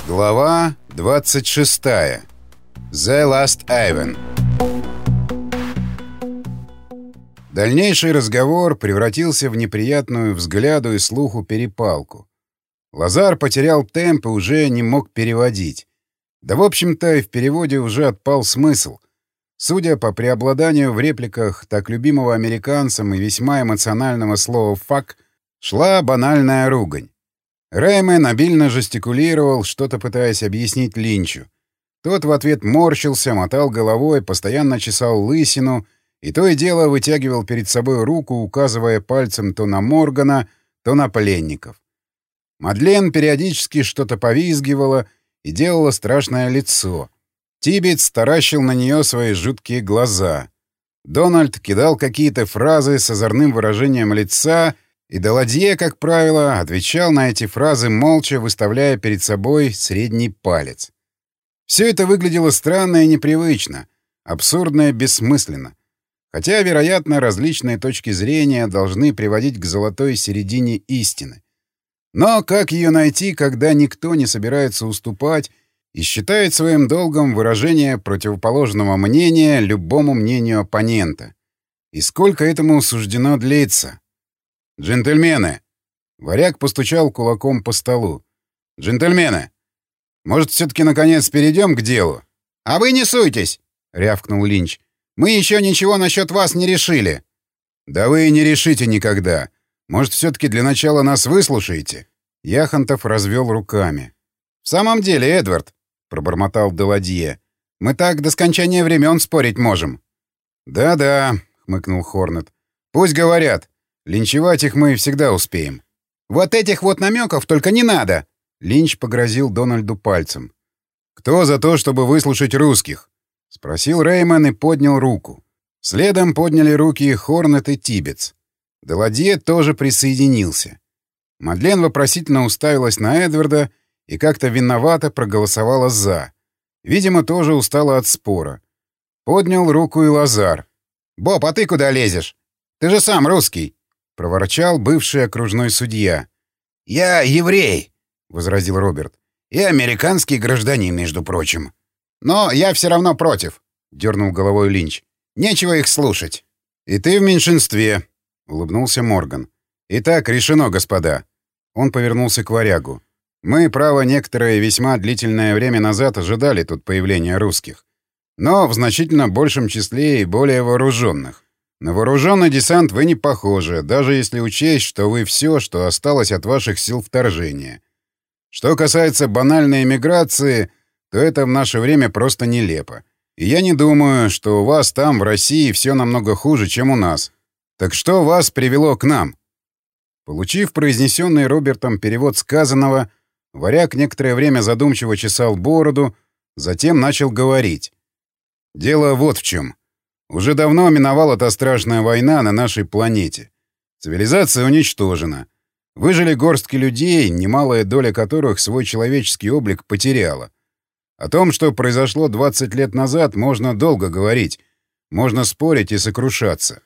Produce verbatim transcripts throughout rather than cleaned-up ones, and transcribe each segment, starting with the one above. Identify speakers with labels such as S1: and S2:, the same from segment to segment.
S1: Глава двадцать шестая. The Last Haven. Дальнейший разговор превратился в неприятную взгляду и слуху перепалку. Лазар потерял темп и уже не мог переводить. Да, в общем-то, и в переводе уже отпал смысл. Судя по преобладанию в репликах так любимого американцам и весьма эмоционального слова «фак», шла банальная ругань. Рэймон обильно жестикулировал, что-то пытаясь объяснить Линчу. Тот в ответ морщился, мотал головой, постоянно чесал лысину и то и дело вытягивал перед собой руку, указывая пальцем то на Моргана, то на пленников. Мадлен периодически что-то повизгивала и делала страшное лицо. Тибетс таращил на нее свои жуткие глаза. Дональд кидал какие-то фразы с озорным выражением лица, и Даладье, как правило, отвечал на эти фразы молча, выставляя перед собой средний палец. Все это выглядело странно и непривычно, абсурдно и бессмысленно. Хотя, вероятно, различные точки зрения должны приводить к золотой середине истины. Но как ее найти, когда никто не собирается уступать и считает своим долгом выражение противоположного мнения любому мнению оппонента? И сколько этому суждено длиться? «Джентльмены!» Варяг постучал кулаком по столу. «Джентльмены! Может, все-таки наконец перейдем к делу?» «А вы не суйтесь!» — рявкнул Линч. «Мы еще ничего насчет вас не решили!» «Да вы и не решите никогда! Может, все-таки для начала нас выслушаете?» Яхонтов развел руками. «В самом деле, Эдвард!» — пробормотал Даладье. «Мы так до скончания времен спорить можем!» «Да-да!» — хмыкнул Хорнет. «Пусть говорят! Линчевать их мы всегда успеем». «Вот этих вот намеков только не надо!» Линч погрозил Дональду пальцем. «Кто за то, чтобы выслушать русских?» — спросил Рэймон и поднял руку. Следом подняли руки Хорнет и Тибетс. Даладье тоже присоединился. Мадлен вопросительно уставилась на Эдварда и как-то виновато проголосовала «за». Видимо, тоже устала от спора. Поднял руку и Лазар. «Боб, а ты куда лезешь? Ты же сам русский!» — проворчал бывший окружной судья. «Я еврей», — возразил Роберт. «И американский гражданин, между прочим». «Но я все равно против», — дернул головой Линч. «Нечего их слушать». «И ты в меньшинстве», — улыбнулся Морган. «Итак, решено, господа». Он повернулся к Варягу. «Мы, право, некоторое весьма длительное время назад ожидали тут появления русских. Но в значительно большем числе и более вооруженных. На вооруженный десант вы не похожи, даже если учесть, что вы все, что осталось от ваших сил вторжения. Что касается банальной эмиграции, то это в наше время просто нелепо. И я не думаю, что у вас там, в России, все намного хуже, чем у нас. Так что вас привело к нам?» Получив произнесенный Робертом перевод сказанного, Варяг некоторое время задумчиво чесал бороду, затем начал говорить. «Дело вот в чем. Уже давно миновала та страшная война на нашей планете. Цивилизация уничтожена. Выжили горстки людей, немалая доля которых свой человеческий облик потеряла. О том, что произошло двадцать лет назад, можно долго говорить, можно спорить и сокрушаться.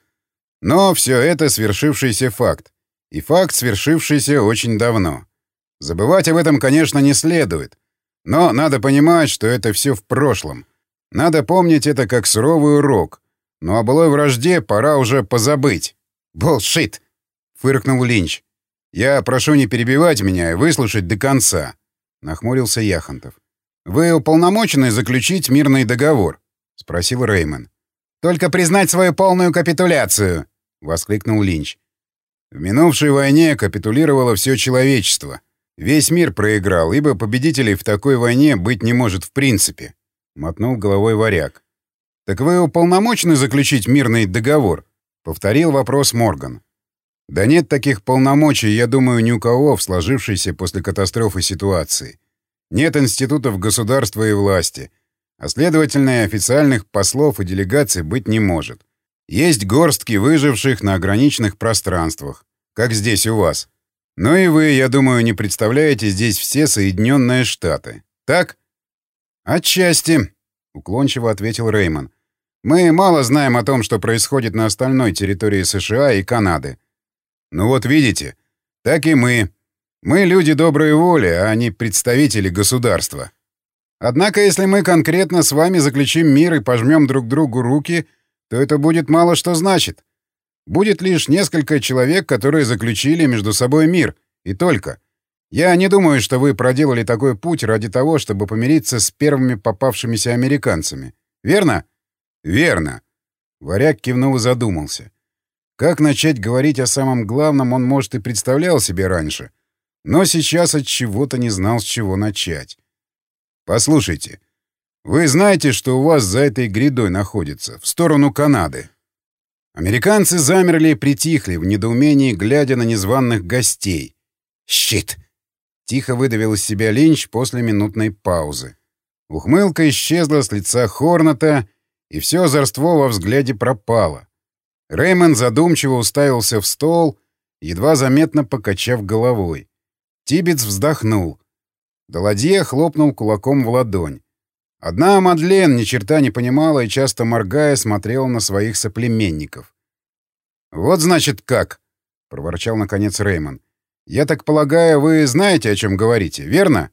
S1: Но все это свершившийся факт. И факт, свершившийся очень давно. Забывать об этом, конечно, не следует. Но надо понимать, что это все в прошлом. Надо помнить это как суровый урок. Но о былой вражде пора уже позабыть. «Булшит!» — фыркнул Линч. «Я прошу не перебивать меня и выслушать до конца», — нахмурился Яхонтов. «Вы уполномочены заключить мирный договор?» — спросил Рэймон. «Только признать свою полную капитуляцию!» — воскликнул Линч. «В минувшей войне капитулировало все человечество. Весь мир проиграл, ибо победителей в такой войне быть не может в принципе», — мотнул головой Варяг. «Так вы уполномочены заключить мирный договор?» — повторил вопрос Морган. «Да нет таких полномочий, я думаю, ни у кого в сложившейся после катастрофы ситуации. Нет институтов государства и власти, а следовательно и официальных послов и делегаций быть не может. Есть горстки выживших на ограниченных пространствах, как здесь у вас. Но и вы, я думаю, не представляете здесь все Соединенные Штаты. Так?» «Отчасти», — уклончиво ответил Рэймон. «Мы мало знаем о том, что происходит на остальной территории США и Канады». «Ну вот видите, так и мы. Мы люди доброй воли, а не представители государства. Однако, если мы конкретно с вами заключим мир и пожмем друг другу руки, то это будет мало что значит. Будет лишь несколько человек, которые заключили между собой мир. И только. Я не думаю, что вы проделали такой путь ради того, чтобы помириться с первыми попавшимися американцами. Верно? Верно. Варяг кивнул и задумался. Как начать говорить о самом главном, он, может, и представлял себе раньше. Но сейчас от чего-то не знал, с чего начать. Послушайте, вы знаете, что у вас за этой грядой находится, в сторону Канады? Американцы замерли и притихли, в недоумении глядя на незваных гостей. «Щит!» — тихо выдавил из себя Линч после минутной паузы. Ухмылка исчезла с лица Хорната, и все озорство во взгляде пропало. Рэймонд задумчиво уставился в стол, едва заметно покачав головой. Тибетс вздохнул. Даладье хлопнул кулаком в ладонь. Одна Мадлен ни черта не понимала и, часто моргая, смотрела на своих соплеменников. «Вот значит как!» — проворчал наконец Рэймонд. «Я так полагаю, вы знаете, о чем говорите, верно?»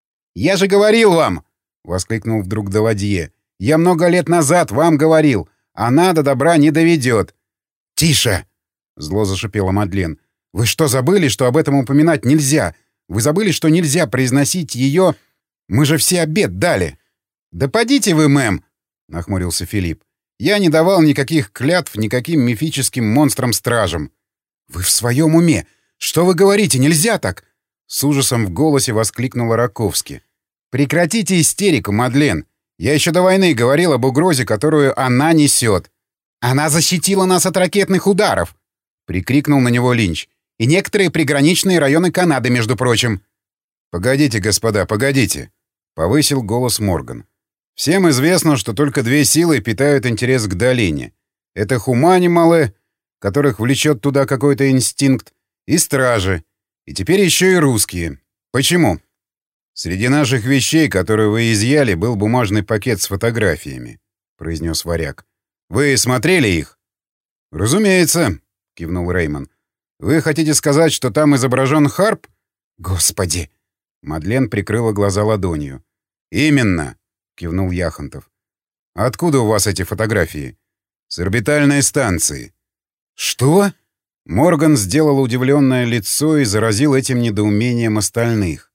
S1: «Я же говорил вам!» — воскликнул вдруг Даладье. «Я много лет назад вам говорил. Она до добра не доведет». «Тише!» — зло зашипела Мадлен. «Вы что, забыли, что об этом упоминать нельзя? Вы забыли, что нельзя произносить ее... Мы же все обед дали!» «Да подите вы, мэм!» — нахмурился Филипп. «Я не давал никаких клятв никаким мифическим монстрам-стражам». «Вы в своем уме? Что вы говорите? Нельзя так!» С ужасом в голосе воскликнула Раковски. «Прекратите истерику, Мадлен! Я еще до войны говорил об угрозе, которую она несет. Она защитила нас от ракетных ударов!» — прикрикнул на него Линч. «И некоторые приграничные районы Канады, между прочим». «Погодите, господа, погодите!» — повысил голос Морган. «Всем известно, что только две силы питают интерес к долине. Это хуманималы, которых влечет туда какой-то инстинкт, и стражи, и теперь еще и русские. Почему? Среди наших вещей, которые вы изъяли, был бумажный пакет с фотографиями», — произнес Варяг. «Вы смотрели их?» «Разумеется», — кивнул Рэймонд. «Вы хотите сказать, что там изображен Харп?» «Господи!» — Мадлен прикрыла глаза ладонью. «Именно!» — кивнул Яхонтов. «Откуда у вас эти фотографии?» «С орбитальной станции». «Что?» Морган сделал удивленное лицо и заразил этим недоумением остальных.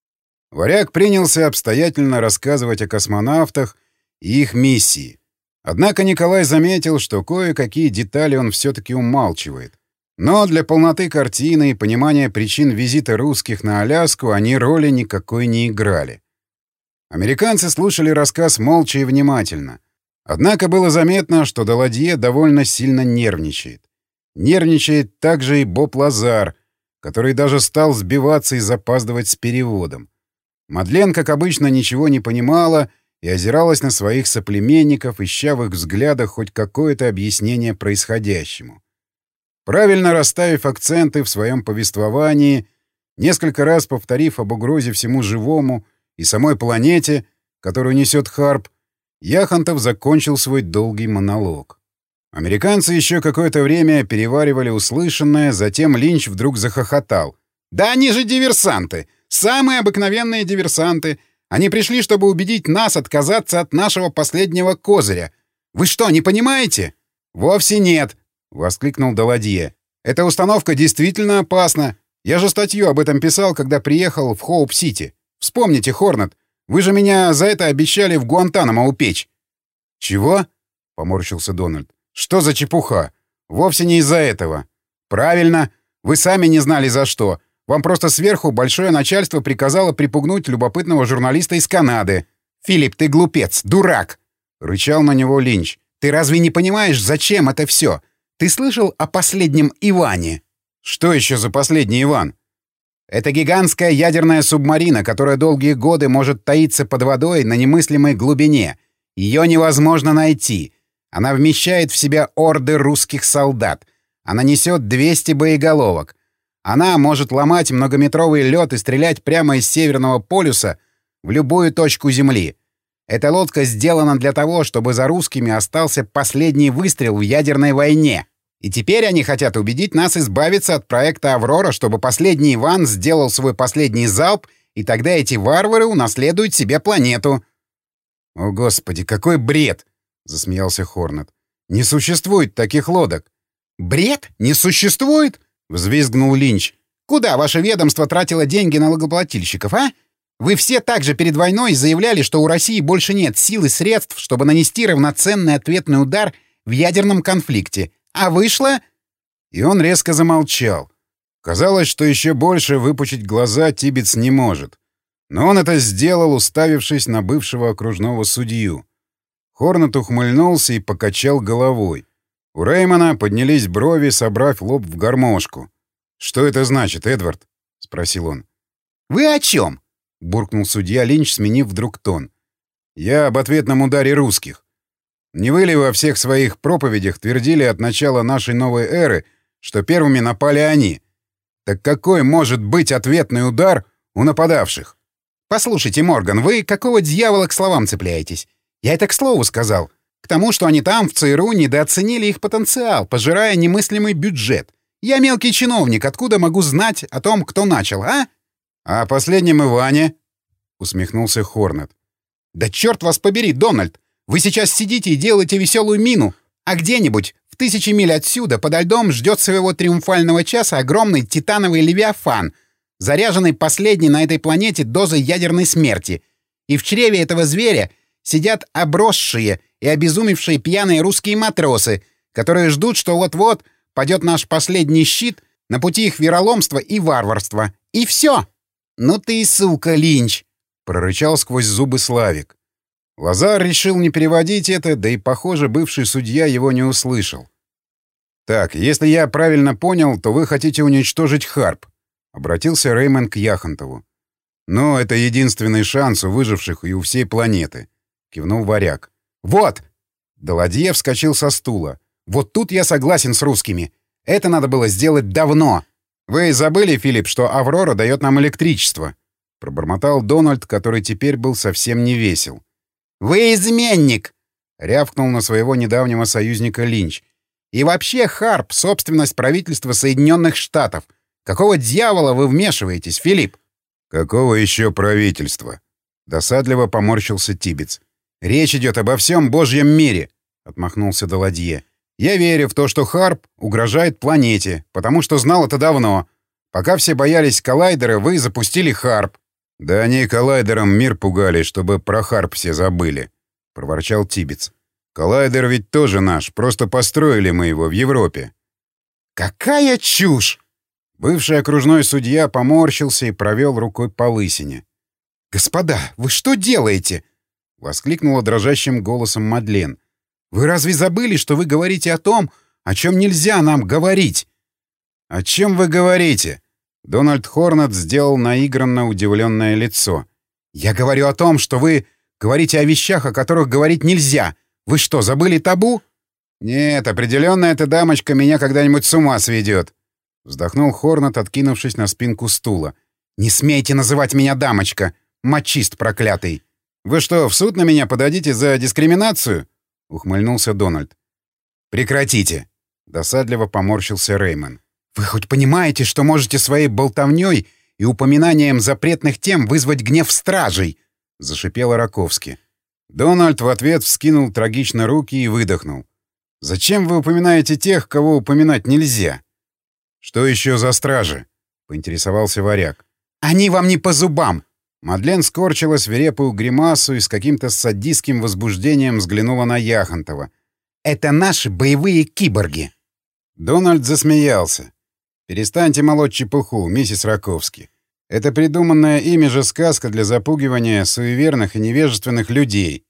S1: Варяг принялся обстоятельно рассказывать о космонавтах и их миссии. Однако Николай заметил, что кое-какие детали он все-таки умалчивает. Но для полноты картины и понимания причин визита русских на Аляску они роли никакой не играли. Американцы слушали рассказ молча и внимательно. Однако было заметно, что Даладье довольно сильно нервничает. Нервничает также и Боб Лазар, который даже стал сбиваться и запаздывать с переводом. Мадлен, как обычно, ничего не понимала и озиралась на своих соплеменников, ища в их взглядах хоть какое-то объяснение происходящему. Правильно расставив акценты в своем повествовании, несколько раз повторив об угрозе всему живому и самой планете, которую несет Харп, Яхонтов закончил свой долгий монолог. Американцы еще какое-то время переваривали услышанное, затем Линч вдруг захохотал. «Да они же диверсанты! Самые обыкновенные диверсанты! Они пришли, чтобы убедить нас отказаться от нашего последнего козыря! Вы что, не понимаете?» «Вовсе нет!» — воскликнул Даладье. «Эта установка действительно опасна. Я же статью об этом писал, когда приехал в Хоуп-Сити. Вспомните, Хорнет, вы же меня за это обещали в Гуантанамо упечь». «Чего?» — поморщился Дональд. «Что за чепуха? Вовсе не из-за этого». «Правильно. Вы сами не знали за что. Вам просто сверху большое начальство приказало припугнуть любопытного журналиста из Канады». «Филипп, ты глупец, дурак!» — рычал на него Линч. «Ты разве не понимаешь, зачем это все? Ты слышал о последнем Иване?» «Что еще за последний Иван?» «Это гигантская ядерная субмарина, которая долгие годы может таиться под водой на немыслимой глубине. Ее невозможно найти. Она вмещает в себя орды русских солдат. Она несет двести боеголовок. Она может ломать многометровый лед и стрелять прямо из Северного полюса в любую точку Земли. Эта лодка сделана для того, чтобы за русскими остался последний выстрел в ядерной войне».
S2: И теперь они хотят убедить нас избавиться от проекта «Аврора», чтобы последний Иван сделал свой последний залп, и тогда эти варвары унаследуют себе планету.
S1: — О, Господи, какой бред! — засмеялся Хорнет. — Не существует таких лодок.
S2: — Бред? Не существует? — взвизгнул Линч. — Куда ваше ведомство тратило деньги налогоплательщиков, а? Вы все также перед войной заявляли, что у России больше нет сил и средств, чтобы нанести равноценный ответный удар в ядерном конфликте. А вышло...
S1: И он резко замолчал. Казалось, что еще больше выпучить глаза Тибетс не может. Но он это сделал, уставившись на бывшего окружного судью. Хорнет ухмыльнулся и покачал головой. У Реймона поднялись брови, собрав лоб в гармошку. «Что это значит, Эдвард?» — спросил он.
S2: «Вы о чем?» — буркнул судья Линч, сменив вдруг тон.
S1: «Я об ответном ударе русских. Не вы ли во всех своих проповедях твердили от начала нашей новой эры, что первыми напали они? Так какой может быть ответный удар у нападавших?»
S2: «Послушайте, Морган, вы какого дьявола к словам цепляетесь? Я это к слову сказал. К тому, что они там, в ЦРУ, недооценили их потенциал, пожирая немыслимый бюджет. Я мелкий чиновник, откуда могу знать о том, кто начал, а?»
S1: «А о последнем Иване?» — усмехнулся Хорнет.
S2: «Да черт вас побери, Дональд! Вы сейчас сидите и делаете веселую мину, а где-нибудь в тысячи миль отсюда подо льдом ждет своего триумфального часа огромный титановый левиафан, заряженный последней на этой планете дозой ядерной смерти. И в чреве этого зверя сидят обросшие и обезумевшие пьяные русские матросы, которые ждут, что вот-вот падет наш последний щит на пути их вероломства и варварства. И все! Ну ты и сука, Линч!» — прорычал сквозь зубы Славик.
S1: Лазар решил не переводить это, да и, похоже, бывший судья его не услышал. «Так, если я правильно понял, то вы хотите уничтожить Харп», — обратился Реймон к Яхонтову. «Но это единственный шанс у выживших и у всей планеты», — кивнул Варяг.
S2: «Вот!» —
S1: Даладье вскочил со стула.
S2: «Вот тут я согласен с русскими. Это надо было сделать давно».
S1: «Вы забыли, Филипп, что Аврора дает нам электричество?» — пробормотал Дональд, который теперь был совсем не весел.
S2: «Вы изменник!»
S1: — рявкнул на своего недавнего союзника Линч.
S2: «И вообще Харп — собственность правительства Соединенных Штатов. Какого дьявола вы вмешиваетесь, Филипп?»
S1: «Какого еще правительства?» — досадливо поморщился Тибетс.
S2: «Речь идет обо всем Божьем мире», — отмахнулся Даладье.
S1: «Я верю в то, что Харп угрожает планете, потому что знал это давно. Пока все боялись коллайдера, вы запустили Харп». «Да они коллайдером мир пугали, чтобы про Харп все забыли», — проворчал Тибетс. «Коллайдер ведь тоже наш, просто построили мы его в Европе».
S2: «Какая чушь!»
S1: Бывший окружной судья поморщился и провел рукой по лысине.
S2: «Господа, вы что делаете?» — воскликнула дрожащим голосом Мадлен. «Вы разве забыли, что вы говорите о том, о чем нельзя нам говорить?»
S1: «О чем вы говорите?» Дональд Хорнет сделал наигранно удивленное лицо.
S2: «Я говорю о том, что вы говорите о вещах, о которых говорить нельзя. Вы что, забыли табу?»
S1: «Нет, определенно эта дамочка меня когда-нибудь с ума сведет», — вздохнул Хорнет, откинувшись на спинку стула.
S2: «Не смейте называть меня дамочка, мачист проклятый!»
S1: «Вы что, в суд на меня подадите за дискриминацию?» — ухмыльнулся Дональд.
S2: «Прекратите!» —
S1: досадливо поморщился Реймон.
S2: «Вы хоть понимаете, что можете своей болтовнёй и упоминанием запретных тем вызвать гнев стражей?» — зашипел Раковский.
S1: Дональд в ответ вскинул трагично руки и выдохнул. «Зачем вы упоминаете тех, кого упоминать нельзя?» «Что еще за стражи?» — поинтересовался Варяг.
S2: «Они вам не по зубам!»
S1: Мадлен скорчила свирепую гримасу и с каким-то садистским возбуждением взглянула на Яхонтова.
S2: «Это наши боевые киборги!»
S1: Дональд засмеялся. «Перестаньте молоть чепуху, миссис Раковски. Это придуманная ими же сказка для запугивания суеверных и невежественных людей».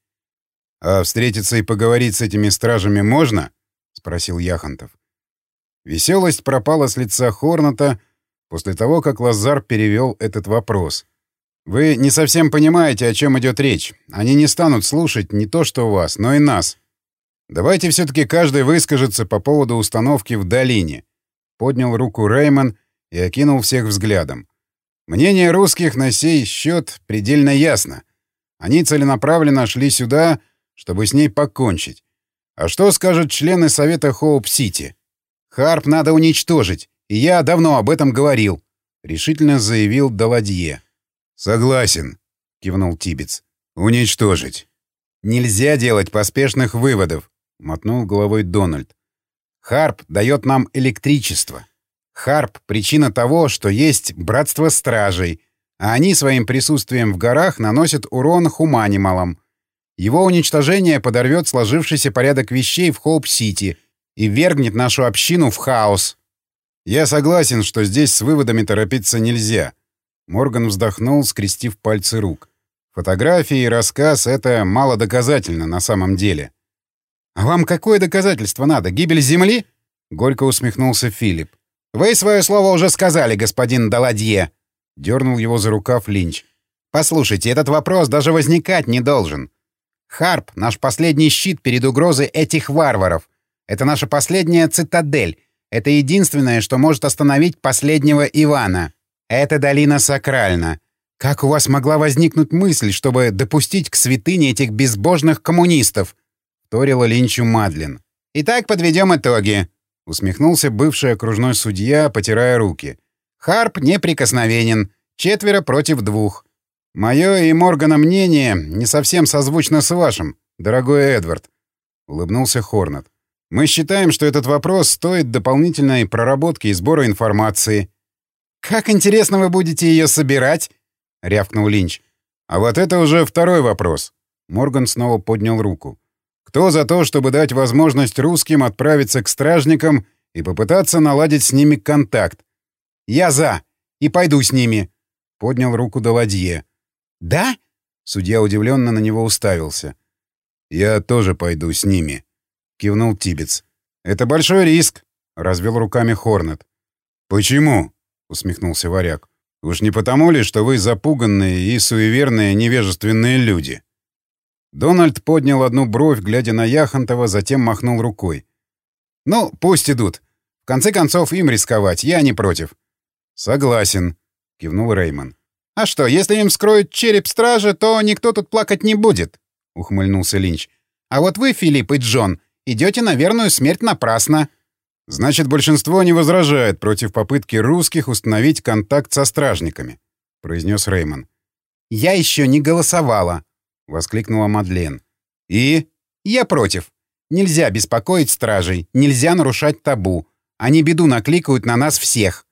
S1: «А встретиться и поговорить с этими стражами можно?» — спросил Яхонтов. Веселость пропала с лица Хорната после того, как Лазар перевел этот вопрос. «Вы не совсем понимаете, о чем идет речь. Они не станут слушать не то что вас, но и нас. Давайте все-таки каждый выскажется по поводу установки в долине». Поднял руку Реймон и окинул всех взглядом. Мнение русских на сей счет предельно ясно. Они целенаправленно шли сюда, чтобы с ней покончить. А что скажут члены Совета Хоуп-Сити? Харп надо уничтожить, и я давно об этом говорил», — решительно заявил Даладье. «Согласен», — кивнул Тибетс. «Уничтожить». «Нельзя делать поспешных выводов», — мотнул головой Дональд. «Харп дает нам электричество. Харп — причина того, что есть братство стражей, а они своим присутствием в горах наносят урон хуманималам. Его уничтожение подорвет сложившийся порядок вещей в Хоуп-Сити и ввергнет нашу общину в хаос». «Я согласен, что здесь с выводами торопиться нельзя». Морган вздохнул, скрестив пальцы рук. «Фотографии и рассказ — это малодоказательно на самом деле». «А вам какое доказательство надо? Гибель Земли?» — горько усмехнулся Филипп. «Вы свое слово уже сказали, господин Даладье!» — дернул его за рукав Линч. «Послушайте, этот вопрос даже возникать не должен. Харп — наш последний щит перед угрозой этих варваров. Это наша последняя цитадель. Это единственное, что может остановить последнего Ивана. Это долина сакральна. Как у вас могла возникнуть мысль, чтобы допустить к святыне этих безбожных коммунистов?» — вторила Линчу Мадлен. «Итак, подведем итоги», — усмехнулся бывший окружной судья, потирая руки. «Харп неприкосновенен. Четверо против двух. Мое и Моргана мнение не совсем созвучно с вашим, дорогой Эдвард», — улыбнулся Хорнет. «Мы считаем, что этот вопрос стоит дополнительной проработки и сбора информации». «Как интересно вы будете ее собирать?» — рявкнул Линч. «А вот это уже второй вопрос». Морган снова поднял руку. «Кто за то, чтобы дать возможность русским отправиться к стражникам и попытаться наладить с ними контакт?» «Я за. И пойду с ними», — поднял руку Даладье. «Да?» — судья удивленно на него уставился. «Я тоже пойду с ними», — кивнул Тибетс. «Это большой риск», — развел руками Хорнет. «Почему?» — усмехнулся Варяг. «Уж не потому ли, что вы запуганные и суеверные невежественные люди?» Дональд поднял одну бровь, глядя на Яхонтова, затем махнул рукой. «Ну, пусть идут. В конце концов, им рисковать, я не против». «Согласен», — кивнул Реймон. «А что, если им вскроют череп стражи, то никто тут плакать не будет», — ухмыльнулся Линч. «А вот вы, Филипп и Джон, идете на верную смерть напрасно». «Значит, большинство не возражает против попытки русских установить контакт со стражниками», — произнес Реймон. «Я еще не голосовала», — воскликнула Мадлен. «И?» «Я против. Нельзя беспокоить стражей, нельзя нарушать табу. Они беду накликают на нас всех».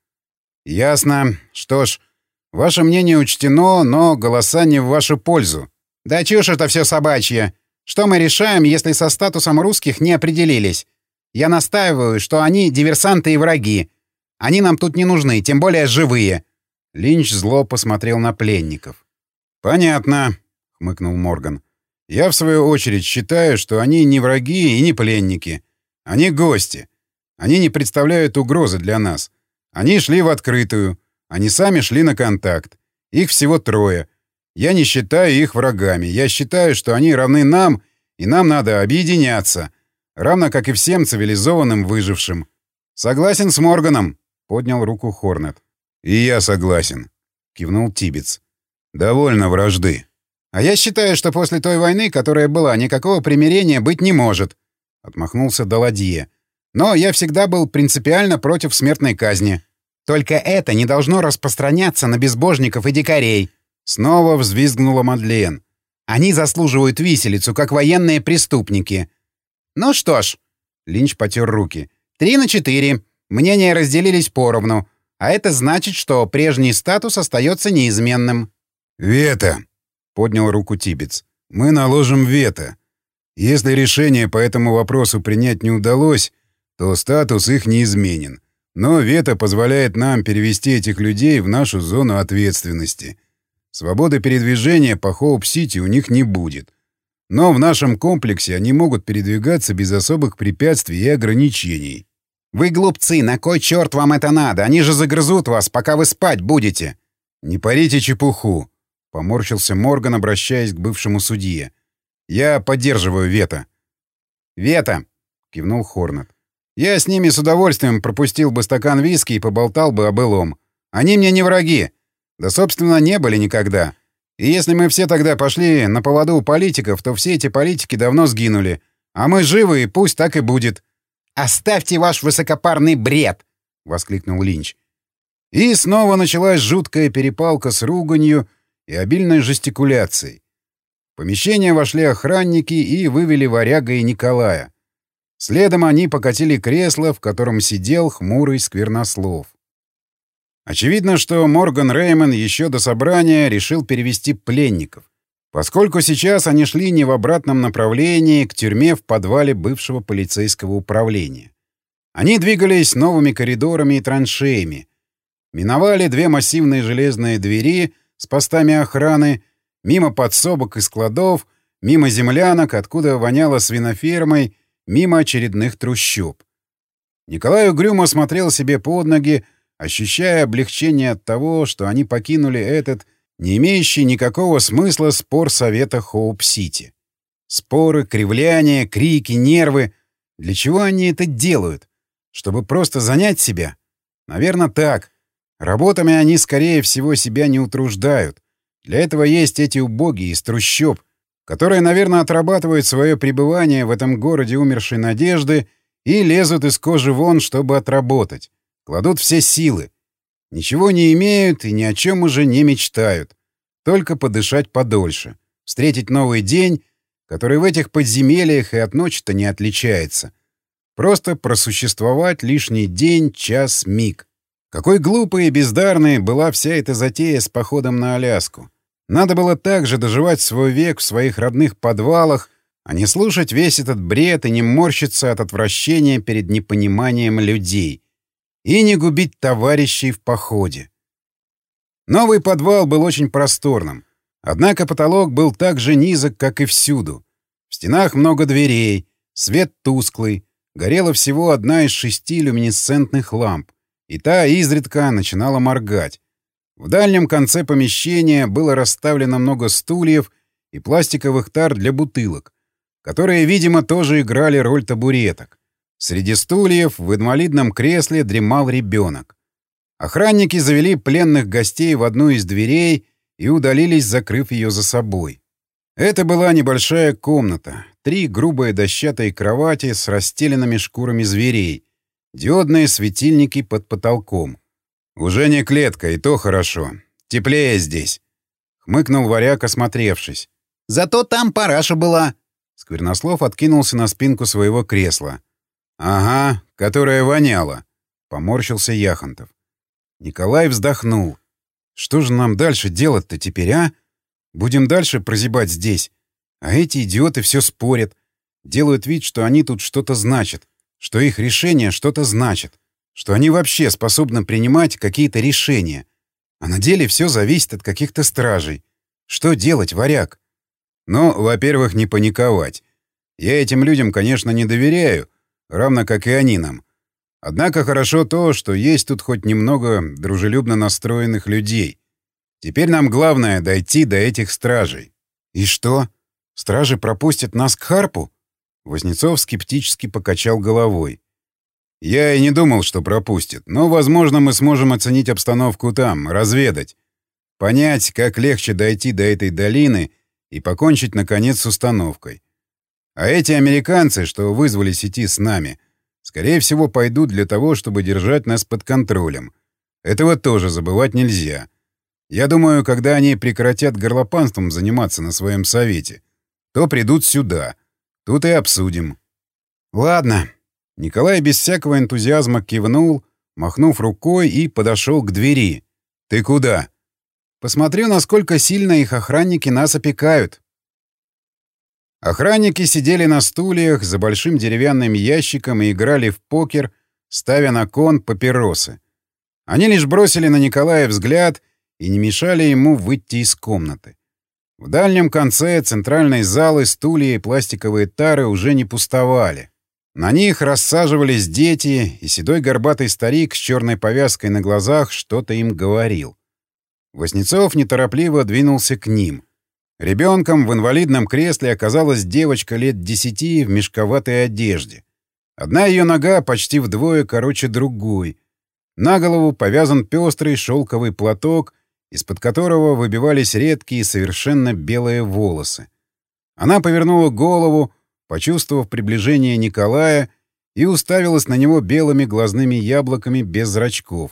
S1: «Ясно. Что ж, ваше мнение учтено, но голоса не в вашу пользу». «Да чушь это все собачье. Что мы решаем, если со статусом русских не определились? Я настаиваю, что они диверсанты и враги. Они нам тут не нужны, тем более живые». Линч зло посмотрел на пленников. «Понятно», — хмыкнул Морган. «Я, в свою очередь, считаю, что они не враги и не пленники. Они гости. Они не представляют угрозы для нас. Они шли в открытую. Они сами шли на контакт. Их всего трое. Я не считаю их врагами. Я считаю, что они равны нам, и нам надо объединяться. Равно как и всем цивилизованным выжившим». «Согласен с Морганом», — поднял руку Хорнет. «И я согласен», — кивнул Тибетс. «Довольно вражды». «А я считаю, что после той войны, которая была, никакого примирения быть не может», — отмахнулся Даладье. «Но я всегда был принципиально против смертной казни. Только это не должно распространяться на безбожников и дикарей». Снова взвизгнула Мадлен. «Они заслуживают виселицу, как военные преступники». «Ну что ж», — Линч потер руки, — «три на четыре. Мнения разделились поровну. А это значит, что прежний статус остается неизменным». «Вето!» — поднял руку Тибетс. «Мы наложим вето. Если решение по этому вопросу принять не удалось, то статус их не изменен. Но вето позволяет нам перевести этих людей в нашу зону ответственности. Свободы передвижения по Хоуп-Сити у них не будет. Но в нашем комплексе они могут передвигаться без особых препятствий и ограничений».
S2: «Вы глупцы, на кой черт вам это надо? Они же загрызут вас, пока вы спать будете».
S1: «Не парите чепуху», — поморщился Морган, обращаясь к бывшему судье. «Я поддерживаю вето».
S2: «Вето», —
S1: кивнул Хорнет. «Я с ними с удовольствием пропустил бы стакан виски и поболтал бы о былом. Они мне не враги. Да, собственно, не были никогда. И если мы все тогда пошли на поводу у политиков, то все эти политики давно сгинули. А мы живы, и пусть так и будет».
S2: «Оставьте ваш высокопарный бред!» — воскликнул Линч.
S1: И снова началась жуткая перепалка с руганью и обильной жестикуляцией. В помещение вошли охранники и вывели Варяга и Николая. Следом они покатили кресло, в котором сидел хмурый Сквернослов. Очевидно, что Морган Реймон еще до собрания решил перевести пленников, поскольку сейчас они шли не в обратном направлении к тюрьме в подвале бывшего полицейского управления. Они двигались новыми коридорами и траншеями, миновали две массивные железные двери с постами охраны, мимо подсобок и складов, мимо землянок, откуда воняло свинофермой, мимо очередных трущоб. Николай угрюмо смотрел себе под ноги, ощущая облегчение от того, что они покинули этот, не имеющий никакого смысла, спор совета Хоуп-Сити. Споры, кривляния, крики, нервы. Для чего они это делают? Чтобы просто занять себя? Наверное, так. Работами они, скорее всего, себя не утруждают. Для этого есть эти убогие из трущоб, которые, наверное, отрабатывают свое пребывание в этом городе умершей надежды и лезут из кожи вон, чтобы отработать. Кладут все силы. Ничего не имеют и ни о чем уже не мечтают. Только подышать подольше. Встретить новый день, который в этих подземельях и от ночи-то не отличается. Просто просуществовать лишний день, час, миг. Какой глупой и бездарной была вся эта затея с походом на Аляску. Надо было также доживать свой век в своих родных подвалах, а не слушать весь этот бред и не морщиться от отвращения перед непониманием людей. И не губить товарищей в походе. Новый подвал был очень просторным. Однако потолок был так же низок, как и всюду. В стенах много дверей, свет тусклый, горела всего одна из шести люминесцентных ламп, и та изредка начинала моргать. В дальнем конце помещения было расставлено много стульев и пластиковых тар для бутылок, которые, видимо, тоже играли роль табуреток. Среди стульев в инвалидном кресле дремал ребенок. Охранники завели пленных гостей в одну из дверей и удалились, закрыв ее за собой. Это была небольшая комната, три грубые дощатые кровати с расстеленными шкурами зверей, диодные светильники под потолком. «Уже не клетка, и то хорошо. Теплее здесь», — хмыкнул Варяг, осмотревшись.
S2: «Зато там параша была».
S1: Сквернослов откинулся на спинку своего кресла. «Ага, которая воняла», — поморщился Яхонтов. Николай вздохнул. «Что же нам дальше делать-то теперь, а? Будем дальше прозябать здесь. А эти идиоты все спорят. Делают вид, что они тут что-то значат, что их решение что-то значит, что они вообще способны принимать какие-то решения. А на деле все зависит от каких-то стражей. Что делать, Варяг?» «Ну, во-первых, не паниковать. Я этим людям, конечно, не доверяю, равно как и они нам. Однако хорошо то, что есть тут хоть немного дружелюбно настроенных людей. Теперь нам главное — дойти до этих стражей». «И что? Стражи пропустят нас к Харпу?» Вознецов скептически покачал головой. «Я и не думал, что пропустят, но, возможно, мы сможем оценить обстановку там, разведать, понять, как легче дойти до этой долины и покончить, наконец, с установкой. А эти американцы, что вызвались идти с нами, скорее всего, пойдут для того, чтобы держать нас под контролем. Этого тоже забывать нельзя. Я думаю, когда они прекратят горлопанством заниматься на своем совете, то придут сюда. Тут и обсудим». «Ладно». Николай без всякого энтузиазма кивнул, махнув рукой, и подошел к двери. «Ты куда?» «Посмотрю, насколько сильно их охранники нас опекают». Охранники сидели на стульях за большим деревянным ящиком и играли в покер, ставя на кон папиросы. Они лишь бросили на Николая взгляд и не мешали ему выйти из комнаты. В дальнем конце центральной залы стулья и пластиковые тары уже не пустовали. На них рассаживались дети, и седой горбатый старик с черной повязкой на глазах что-то им говорил. Вознецов неторопливо двинулся к ним. Ребенком в инвалидном кресле оказалась девочка лет десяти в мешковатой одежде. Одна ее нога почти вдвое короче другой. На голову повязан пестрый шелковый платок, из-под которого выбивались редкие совершенно белые волосы. Она повернула голову, почувствовав приближение Николая, и уставилась на него белыми глазными яблоками без зрачков.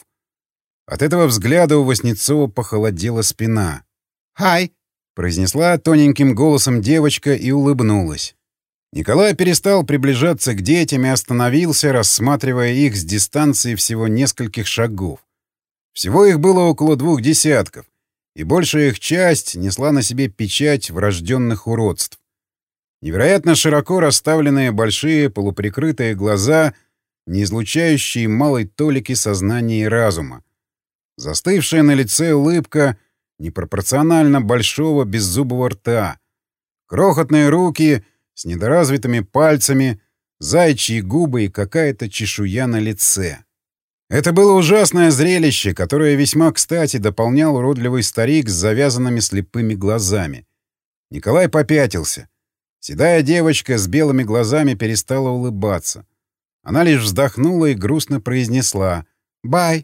S1: От этого взгляда у Васнецова похолодела спина.
S2: «Хай!»
S1: — произнесла тоненьким голосом девочка и улыбнулась. Николай перестал приближаться к детям и остановился, рассматривая их с дистанции всего нескольких шагов. Всего их было около двух десятков, и большая их часть несла на себе печать врожденных уродств. Невероятно широко расставленные большие полуприкрытые глаза, не излучающие малой толики сознания и разума. Застывшая на лице улыбка непропорционально большого беззубого рта. Крохотные руки с недоразвитыми пальцами, заячьи губы и какая-то чешуя на лице. Это было ужасное зрелище, которое весьма кстати дополнял уродливый старик с завязанными слепыми глазами. Николай попятился. Седая девочка с белыми глазами перестала улыбаться. Она лишь вздохнула и грустно произнесла «Бай».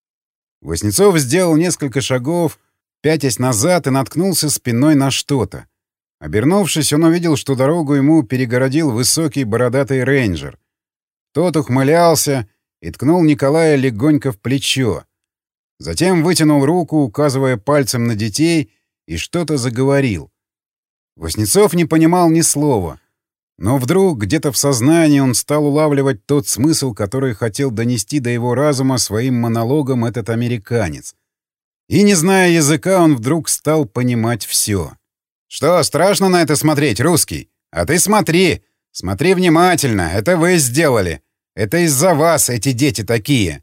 S1: Васнецов сделал несколько шагов, пятясь назад, и наткнулся спиной на что-то. Обернувшись, он увидел, что дорогу ему перегородил высокий бородатый рейнджер. Тот ухмылялся и ткнул Николая легонько в плечо. Затем вытянул руку, указывая пальцем на детей, и что-то заговорил. Васнецов не понимал ни слова. Но вдруг где-то в сознании он стал улавливать тот смысл, который хотел донести до его разума своим монологом этот американец. И, не зная языка, он вдруг стал понимать все. «Что, страшно на это смотреть, русский? А ты смотри! Смотри внимательно! Это вы сделали! Это из-за вас эти дети такие!»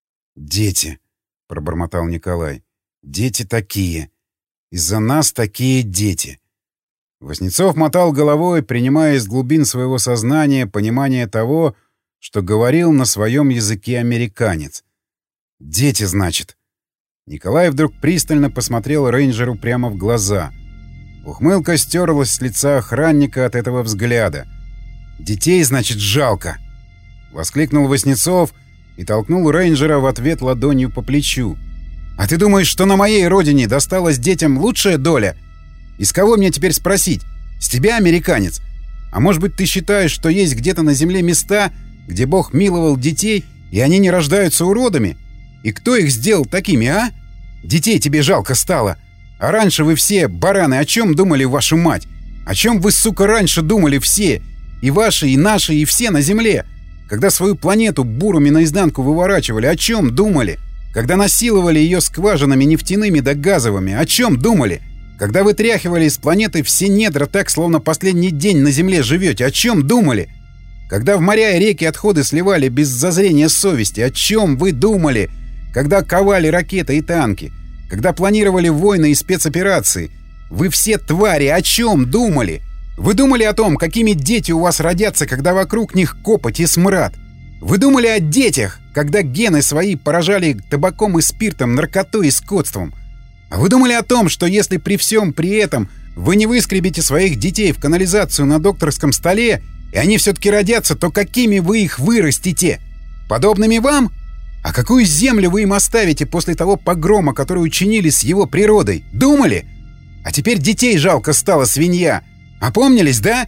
S1: «Дети!» — пробормотал Николай. «Дети такие! Из-за нас такие дети!» Васнецов мотал головой, принимая из глубин своего сознания понимание того, что говорил на своем языке американец. «Дети, значит!» Николай вдруг пристально посмотрел рейнджеру прямо в глаза. Ухмылка стерлась с лица охранника от этого взгляда. «Детей, значит, жалко!» — воскликнул Васнецов и толкнул рейнджера в ответ ладонью по плечу. «А ты думаешь, что на моей родине досталась детям лучшая доля? И с кого мне теперь спросить? С тебя, американец? А может быть, ты считаешь, что есть где-то на земле места, где Бог миловал детей, и они не рождаются уродами? И кто их сделал такими, а? Детей тебе жалко стало. А раньше вы все, бараны, о чем думали, вашу мать? О чем вы, сука, раньше думали все? И ваши, и наши, и все на земле? Когда свою планету бурами наизнанку выворачивали, о чем думали? Когда насиловали ее скважинами нефтяными да газовыми, о чем думали? Когда вытряхивали из планеты все недра так, словно последний день на Земле живете, о чем думали? Когда в моря и реки отходы сливали без зазрения совести, о чем вы думали? Когда ковали ракеты и танки? Когда планировали войны и спецоперации? Вы все твари о чем думали? Вы думали о том, какими дети у вас родятся, когда вокруг них копоть и смрад? Вы думали о детях, когда гены свои поражали табаком и спиртом, наркотой и скотством? А вы думали о том, что если при всем при этом вы не выскребете своих детей в канализацию на докторском столе, и они все-таки родятся, то какими вы их вырастите? Подобными вам? А какую землю вы им оставите после того погрома, который учинили с его природой? Думали? А теперь детей жалко стало, свинья. Опомнились, да?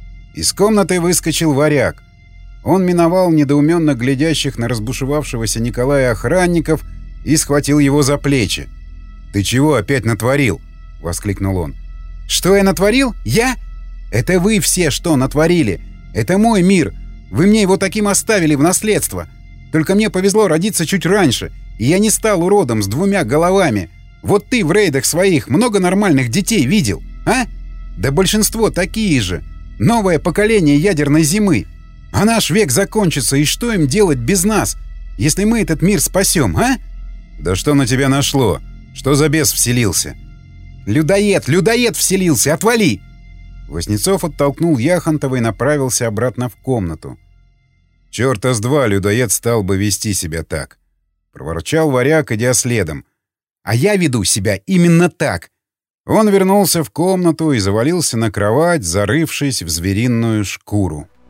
S1: Из комнаты выскочил варяг. Он миновал недоуменно глядящих на разбушевавшегося Николая охранников и схватил его за плечи. «Ты чего опять натворил?» — воскликнул он. «Что я натворил? Я? Это вы все что натворили? Это мой мир. Вы мне его таким оставили в наследство. Только мне повезло родиться чуть раньше, и я не стал уродом с двумя головами. Вот ты в рейдах своих много нормальных детей видел, а? Да большинство такие же. Новое поколение ядерной зимы. А наш век закончится, и что им делать без нас, если мы этот мир спасем, а?» «Да что на тебя нашло? Что за бес вселился?» «Людоед! Людоед вселился! Отвали!» Васнецов оттолкнул Яхонтова и направился обратно в комнату. «Чёрта с два людоед стал бы вести себя так!» — проворчал варяг, идя следом. «А я веду себя именно так!» Он вернулся в комнату и завалился на кровать, зарывшись в звериную шкуру.